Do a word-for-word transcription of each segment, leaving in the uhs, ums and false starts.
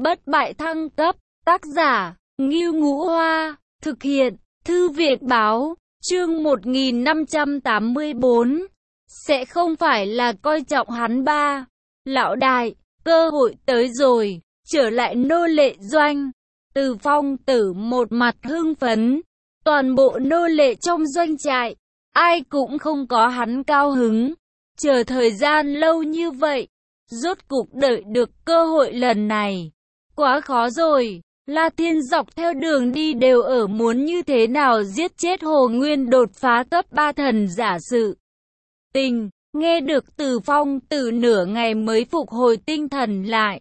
bất bại thăng cấp, tác giả, Ngưu Ngũ Hoa, thực hiện, Thư viện báo, chương một nghìn năm trăm tám mươi bốn. Sẽ không phải là coi trọng hắn ba. Lão đại, cơ hội tới rồi, trở lại nô lệ doanh. Từ Phong Tử một mặt hưng phấn, toàn bộ nô lệ trong doanh trại, ai cũng không có hắn cao hứng. Chờ thời gian lâu như vậy, rốt cục đợi được cơ hội lần này. Quá khó rồi, La Thiên dọc theo đường đi đều ở muốn như thế nào giết chết Hồ Nguyên đột phá cấp ba thần giả sự. Tình, nghe được Từ Phong Tử nửa ngày mới phục hồi tinh thần lại.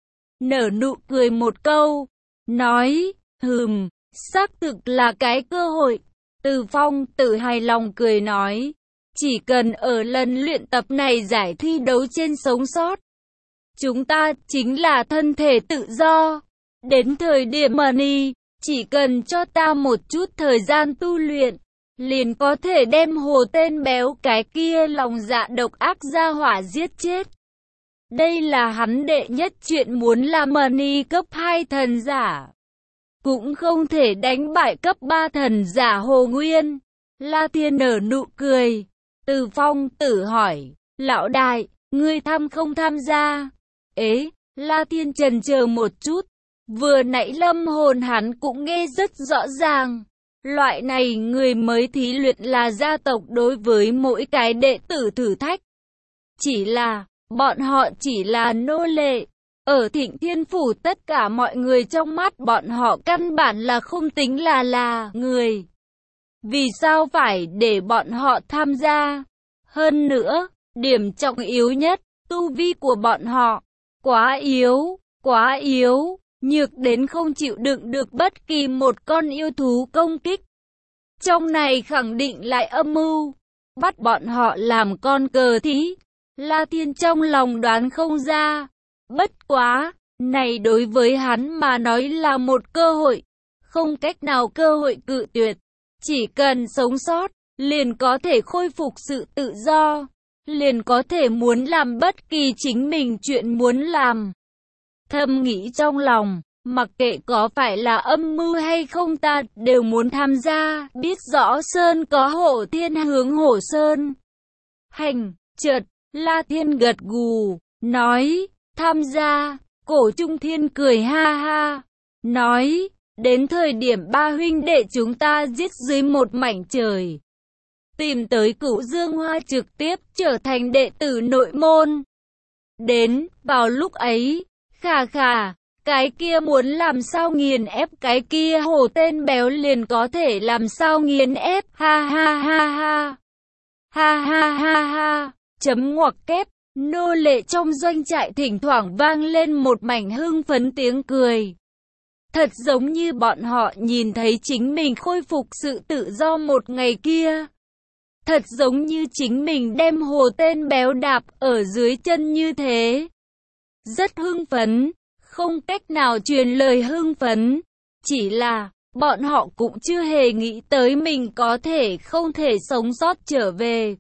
Nở nụ cười một câu, nói, hừm, xác thực là cái cơ hội. Từ Phong Tử hài lòng cười nói, chỉ cần ở lần luyện tập này giải thi đấu trên sống sót, chúng ta chính là thân thể tự do. Đến thời điểm money, chỉ cần cho ta một chút thời gian tu luyện, liền có thể đem hồ tên béo cái kia lòng dạ độc ác ra hỏa giết chết. Đây là hắn đệ nhất chuyện muốn làm money cấp hai thần giả. Cũng không thể đánh bại cấp ba thần giả Hồ Nguyên. La Thiên nở nụ cười. Từ Phong Tử hỏi, lão đại, ngươi tham không tham gia? Ế, La Thiên chần chờ một chút. Vừa nãy lâm hồn hắn cũng nghe rất rõ ràng. Loại này người mới thí luyện là gia tộc đối với mỗi cái đệ tử thử thách. Chỉ là, bọn họ chỉ là nô lệ. Ở Thịnh Thiên Phủ tất cả mọi người trong mắt bọn họ căn bản là không tính là là người. Vì sao phải để bọn họ tham gia? Hơn nữa, điểm trọng yếu nhất, tu vi của bọn họ quá yếu, quá yếu, nhược đến không chịu đựng được bất kỳ một con yêu thú công kích. Trong này khẳng định lại âm mưu, bắt bọn họ làm con cờ thí. La Thiên trong lòng đoán không ra. Bất quá, này đối với hắn mà nói là một cơ hội, không cách nào cơ hội cự tuyệt. Chỉ cần sống sót, liền có thể khôi phục sự tự do, liền có thể muốn làm bất kỳ chính mình chuyện muốn làm. Thầm nghĩ trong lòng, mặc kệ có phải là âm mưu hay không ta đều muốn tham gia, biết rõ Sơn có hổ thiên hướng hổ Sơn. Hành, chợt, La Thiên gật gù, nói, tham gia. Cổ Trung Thiên cười ha ha, nói, đến thời điểm ba huynh đệ chúng ta giết dưới một mảnh trời, tìm tới Cửu Dương Hoa trực tiếp trở thành đệ tử nội môn. Đến, vào lúc ấy, khà khà, cái kia muốn làm sao nghiền ép cái kia hồ tên béo liền có thể làm sao nghiền ép, ha ha ha ha, ha ha ha ha, chấm ngoặc kép. Nô lệ trong doanh trại thỉnh thoảng vang lên một mảnh hưng phấn tiếng cười. Thật giống như bọn họ nhìn thấy chính mình khôi phục sự tự do một ngày kia. Thật giống như chính mình đem hồ tên béo đạp ở dưới chân như thế. Rất hưng phấn, không cách nào truyền lời hưng phấn. Chỉ là, bọn họ cũng chưa hề nghĩ tới mình có thể không thể sống sót trở về.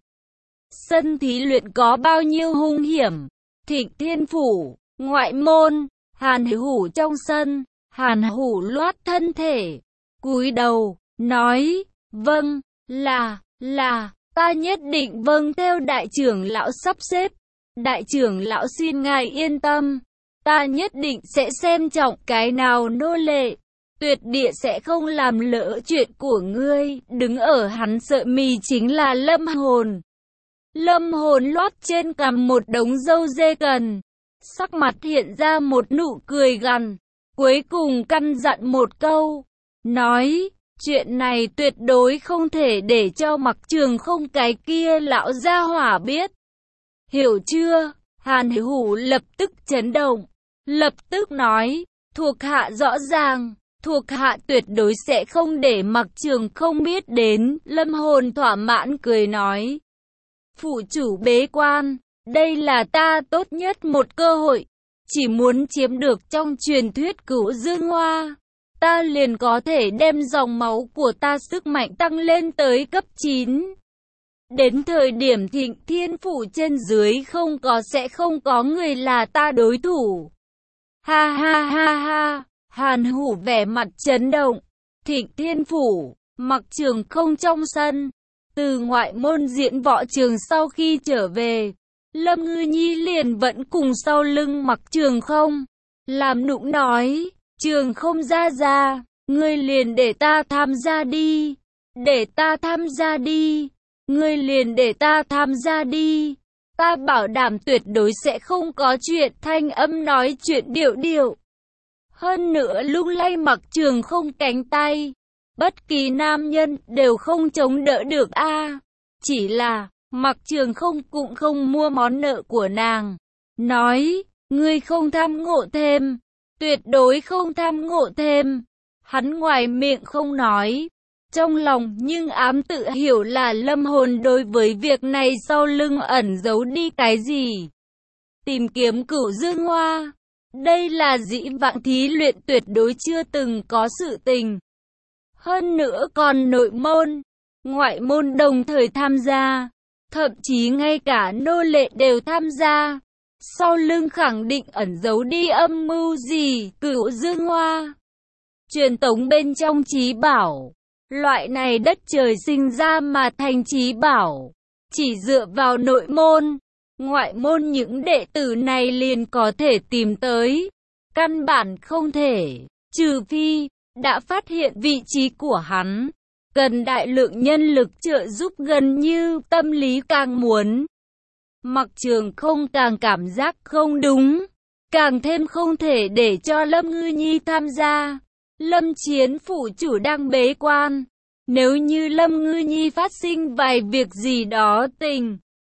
Sân thí luyện có bao nhiêu hung hiểm. Thịnh Thiên Phủ, ngoại môn, Hàn Hủ trong sân. Hàn Hủ loát thân thể, cúi đầu, nói, vâng, là, là, ta nhất định vâng theo đại trưởng lão sắp xếp. Đại trưởng lão xin ngài yên tâm, ta nhất định sẽ xem trọng cái nào nô lệ. Tuyệt địa sẽ không làm lỡ chuyện của ngươi. Đứng ở hắn sợi mì chính là Lâm Hồn. Lâm Hồn loát trên cằm một đống râu dê cần, sắc mặt hiện ra một nụ cười gằn, cuối cùng căn dặn một câu, nói, chuyện này tuyệt đối không thể để cho Mặc Trường Không cái kia lão gia hỏa biết. Hiểu chưa? Hàn Hủ lập tức chấn động, lập tức nói, thuộc hạ rõ ràng, thuộc hạ tuyệt đối sẽ không để Mặc Trường Không biết đến. Lâm Hồn thỏa mãn cười nói, phủ chủ bế quan, đây là ta tốt nhất một cơ hội, chỉ muốn chiếm được trong truyền thuyết Cửu Dương Hoa, ta liền có thể đem dòng máu của ta sức mạnh tăng lên tới cấp chín. Đến thời điểm Thịnh Thiên Phủ trên dưới không có sẽ không có người là ta đối thủ. Ha ha ha Hàn Hủ vẻ mặt chấn động. Thịnh Thiên Phủ, Mặc Trường không trong sân. Từ ngoại môn diễn võ trường sau khi trở về, Lâm Ngư Nhi liền vẫn cùng sau lưng Mặc Trường không. Làm nũng nói, Trường không ra ra, ngươi liền để ta tham gia đi. Để ta tham gia đi. Ngươi liền để ta tham gia đi. Ta bảo đảm tuyệt đối sẽ không có chuyện. Thanh âm nói chuyện điệu điệu. Hơn nữa lung lay Mặc Trường không cánh tay. Bất kỳ nam nhân đều không chống đỡ được a. À, chỉ là, Mặc Trường không cũng không mua món nợ của nàng. Nói, ngươi không tham ngộ thêm. Tuyệt đối không tham ngộ thêm. Hắn ngoài miệng không nói. Trong lòng nhưng ám tự hiểu là Lâm Hồn đối với việc này sau lưng ẩn giấu đi cái gì. Tìm kiếm Cửu Dương Hoa. Đây là dĩ vãng thí luyện tuyệt đối chưa từng có sự tình. Hơn nữa còn nội môn, ngoại môn đồng thời tham gia. Thậm chí ngay cả nô lệ đều tham gia. Sau lưng khẳng định ẩn giấu đi âm mưu gì. Cửu Dương Hoa, truyền tống bên trong trí bảo. Loại này đất trời sinh ra mà thành trí bảo, chỉ dựa vào nội môn, ngoại môn những đệ tử này liền có thể tìm tới. Căn bản không thể, trừ phi đã phát hiện vị trí của hắn, cần đại lượng nhân lực trợ giúp gần như tâm lý càng muốn. Mặc Trường không càng cảm giác không đúng, càng thêm không thể để cho Lâm Ngư Nhi tham gia. Lâm Chiến phủ chủ đang bế quan. Nếu như Lâm Ngư Nhi phát sinh vài việc gì đó tình,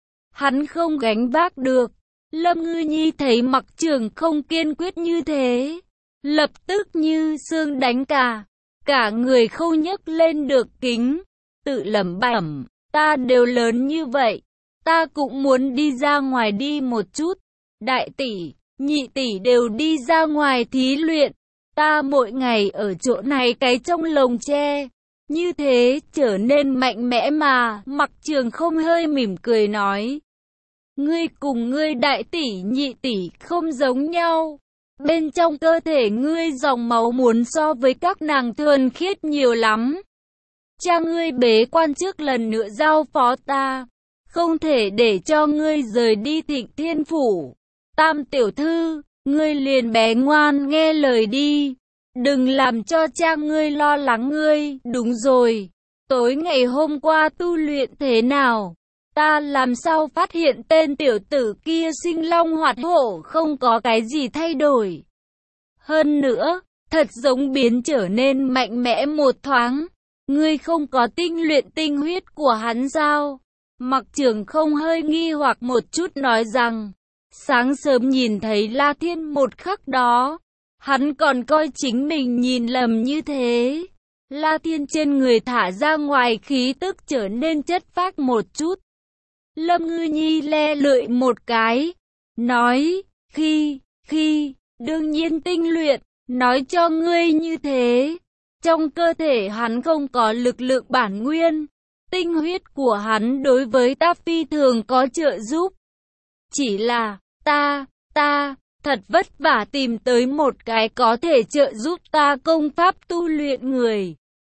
hắn không gánh vác được. Lâm Ngư Nhi thấy Mặc Trường không kiên quyết như thế, lập tức như xương đánh cả. Cả người không nhấc lên được kính, tự lẩm bẩm, ta đều lớn như vậy, ta cũng muốn đi ra ngoài đi một chút. Đại tỷ, nhị tỷ đều đi ra ngoài thí luyện. Ta mỗi ngày ở chỗ này cái trong lồng tre, như thế trở nên mạnh mẽ mà. Mặc Trường không hơi mỉm cười nói, ngươi cùng ngươi đại tỷ nhị tỷ không giống nhau. Bên trong cơ thể ngươi dòng máu muốn so với các nàng thuần khiết nhiều lắm. Cha ngươi bế quan trước lần nữa giao phó ta, không thể để cho ngươi rời đi Thịnh Thiên Phủ. Tam tiểu thư, ngươi liền bé ngoan nghe lời đi. Đừng làm cho cha ngươi lo lắng ngươi. Đúng rồi, tối ngày hôm qua tu luyện thế nào? Ta làm sao phát hiện tên tiểu tử kia sinh long hoạt hổ không có cái gì thay đổi. Hơn nữa, thật giống biến trở nên mạnh mẽ một thoáng. Ngươi không có tinh luyện tinh huyết của hắn sao? Mặc Trường không hơi nghi hoặc một chút nói rằng, sáng sớm nhìn thấy La Thiên một khắc đó, hắn còn coi chính mình nhìn lầm như thế. La Thiên trên người thả ra ngoài khí tức trở nên chất phác một chút. Lâm Ngư Nhi le lưỡi một cái, nói, khi, khi, đương nhiên tinh luyện, nói cho ngươi như thế. Trong cơ thể hắn không có lực lượng bản nguyên, tinh huyết của hắn đối với ta phi thường có trợ giúp. Chỉ là, ta, ta, thật vất vả tìm tới một cái có thể trợ giúp ta công pháp tu luyện người.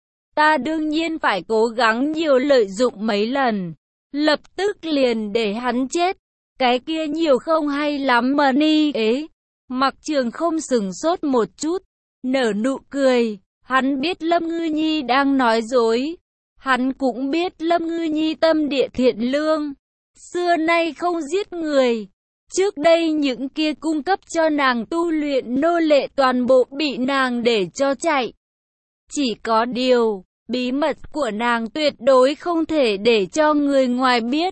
Ta đương nhiên phải cố gắng nhiều lợi dụng mấy lần, lập tức liền để hắn chết. Cái kia nhiều không hay lắm mà ni ế. Mặc Trường không sừng sốt một chút, nở nụ cười. Hắn biết Lâm Ngư Nhi đang nói dối. Hắn cũng biết Lâm Ngư Nhi tâm địa thiện lương, xưa nay không giết người. Trước đây những kia cung cấp cho nàng tu luyện nô lệ toàn bộ bị nàng để cho chạy. Chỉ có điều, bí mật của nàng tuyệt đối không thể để cho người ngoài biết.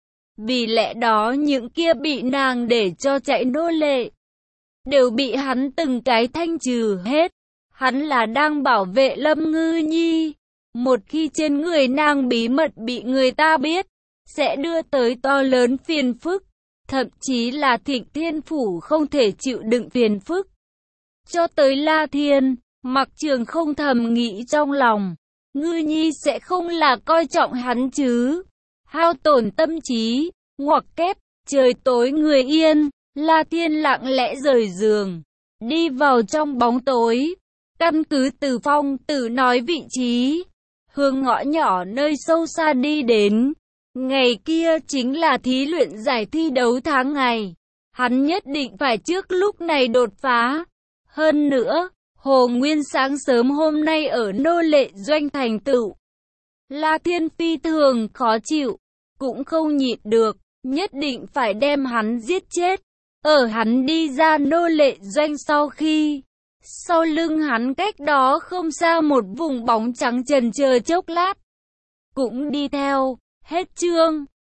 Vì lẽ đó những kia bị nàng để cho chạy nô lệ đều bị hắn từng cái thanh trừ hết. Hắn là đang bảo vệ Lâm Ngư Nhi. Một khi trên người nàng bí mật bị người ta biết, sẽ đưa tới to lớn phiền phức. Thậm chí là Thịnh Thiên Phủ không thể chịu đựng phiền phức. Cho tới La Thiên, Mặc Trường không thầm nghĩ trong lòng, Ngư Nhi sẽ không là coi trọng hắn chứ. Hao tổn tâm trí, ngoặc kép, trời tối người yên. La Thiên lặng lẽ rời giường, đi vào trong bóng tối. Căn cứ Từ Phong tự nói vị trí, hướng ngõ nhỏ nơi sâu xa đi đến. Ngày kia chính là thí luyện giải thi đấu tháng ngày. Hắn nhất định phải trước lúc này đột phá. Hơn nữa, Hồ Nguyên sáng sớm hôm nay ở nô lệ doanh thành tựu. La Thiên phi thường khó chịu, cũng không nhịn được, nhất định phải đem hắn giết chết. Ở hắn đi ra nô lệ doanh sau khi, sau lưng hắn cách đó không xa một vùng bóng trắng chần chờ chốc lát, cũng đi theo. Hết chương.